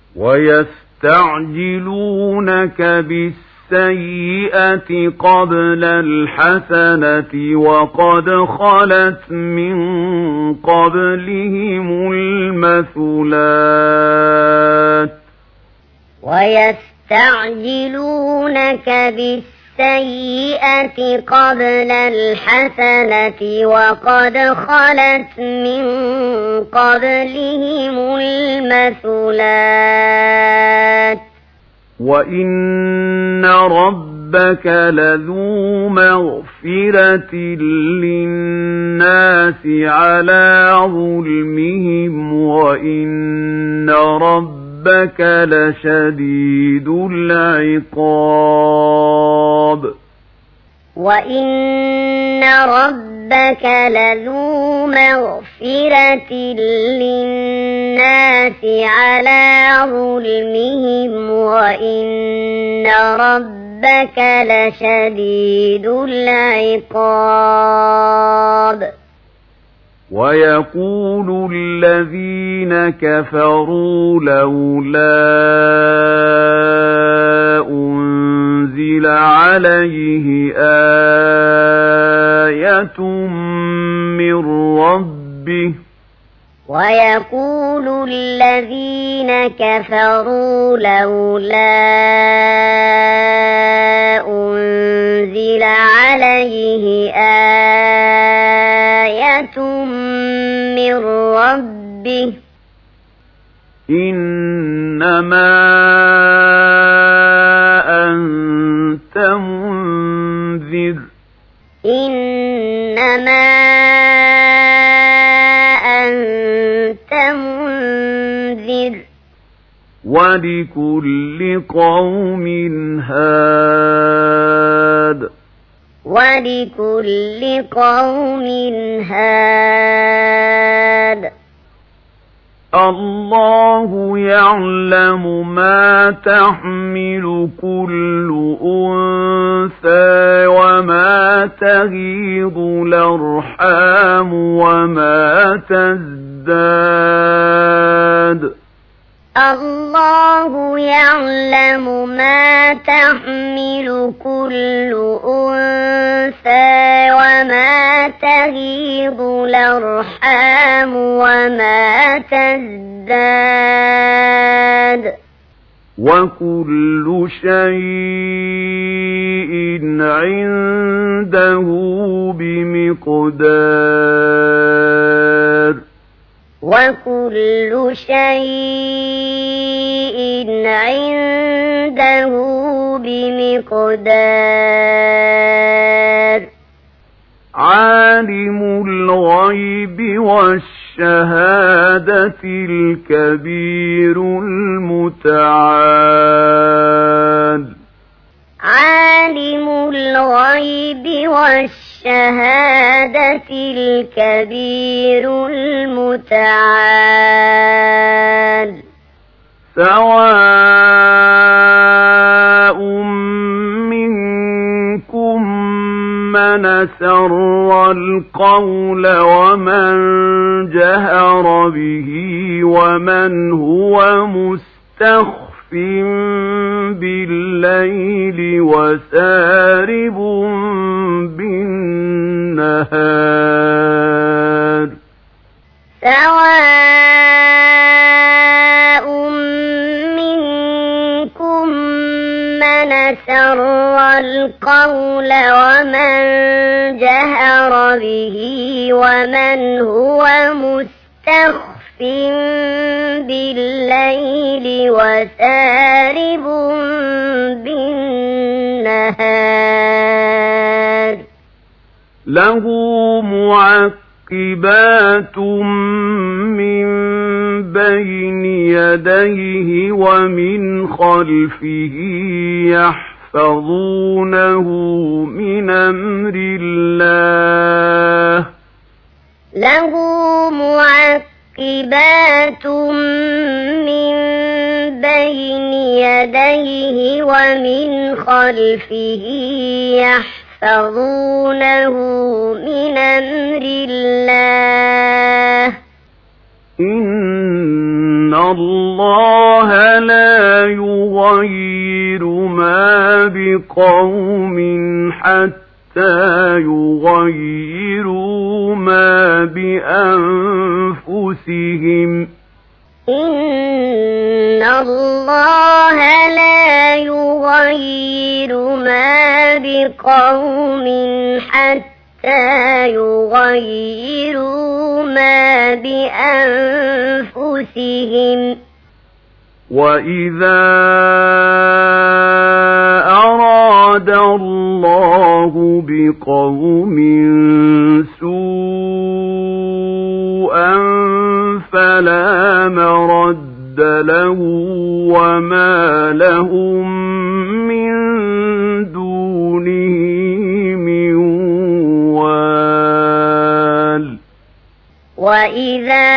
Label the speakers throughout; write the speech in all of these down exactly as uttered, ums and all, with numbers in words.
Speaker 1: ويستعجلونك بالسيئة قبل الحسنة وقد خلت من قبلهم المثلات
Speaker 2: ويستعجلونك بالسيئة قبل الحسنة وقد خلت من قبلهم المثلات
Speaker 1: وإن ربك لذو مغفرة للناس على ظلمهم وإن ربك لشديد العقاب
Speaker 2: وإن ربك لذو مغفرة للناس على ظلمهم وإن ربك لشديد العقاب
Speaker 1: ويقول الذين كفروا لولا أنزل عليه آية من ربه
Speaker 2: ويقول الذين كفروا لولا أنزل عليه آية من ربه
Speaker 1: إنما أنت منذر
Speaker 2: إنما أنت منذر
Speaker 1: ولكل قوم هاد
Speaker 2: ولكل قوم هاد
Speaker 1: الله يعلم ما تحمل كل أنثى وما تغيض الأرحام وما تزداد
Speaker 2: الله يعلم ما تحمل كل أنثى وما تغيض الأرحام وما تزداد
Speaker 1: وكل شيء عنده بمقدار
Speaker 2: وكل شيء عنده بمقدار
Speaker 1: عالم الغيب والشهادة الكبير المتعال
Speaker 2: عالم الغيب والشهادة الكبير المتعال
Speaker 1: سواء منكم من سر القول ومن جهر به ومن هو مستخف بالليل وسارب بالنهار
Speaker 2: سواء منكم من سر القول ومن جهر به ومن هو مستخف بالليل وسارب بالنهار
Speaker 1: له معقبات من بين يديه ومن خلفه يحفظونه من أمر الله
Speaker 2: له معقبات من بين يديه ومن خلفه يحفظونه من أمر الله
Speaker 1: إن إن الله لا يغير ما بقوم حتى يغيروا ما بأنفسهم
Speaker 2: إن الله لا يغير ما بقوم حتى يغيروا ما بأنفسهم
Speaker 1: وإذا أراد الله بقوم سوءا فلا مرد له وما لهم من دونه من وال
Speaker 2: وإذا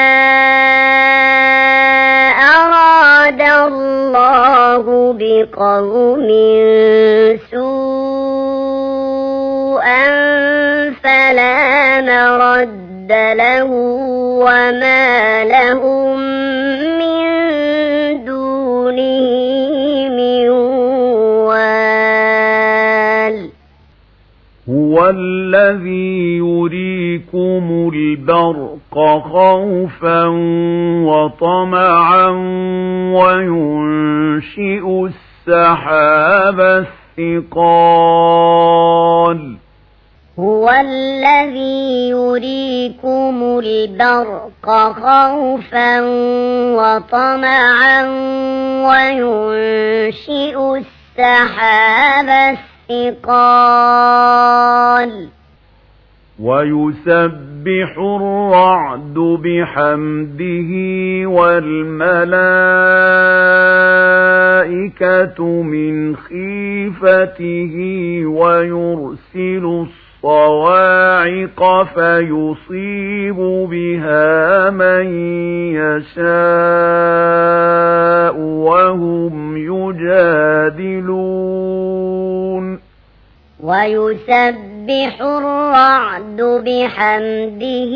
Speaker 2: أراد الله بقوم سوءا فلا مرد له وما لهم من دونه من وال
Speaker 1: هو الذي يريكم البرق خوفا وطمعا وينشئ السحاب الثقال
Speaker 2: هو الذي يريكم البرق خوفا وطمعا وينشئ السحاب الثقال
Speaker 1: ويسبح الرعد بحمده والملائكة من خيفته ويرسل الصواعق فيصيب بها من يشاء وهم يجادلون
Speaker 2: ويسبح الرعد بحمده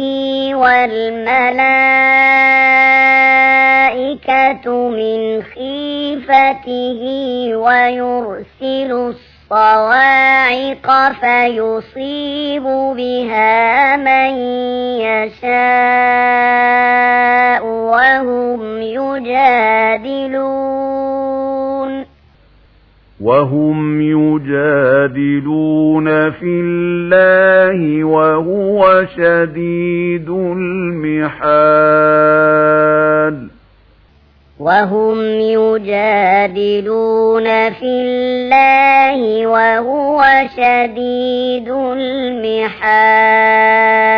Speaker 2: والملائكة من خيفته ويرسل الصواعق فيصيب بها من يشاء وهم يجادلون
Speaker 1: وهم يجادلون في الله وهو شديد المحال
Speaker 2: وهم يجادلون في الله وهو شديد المحال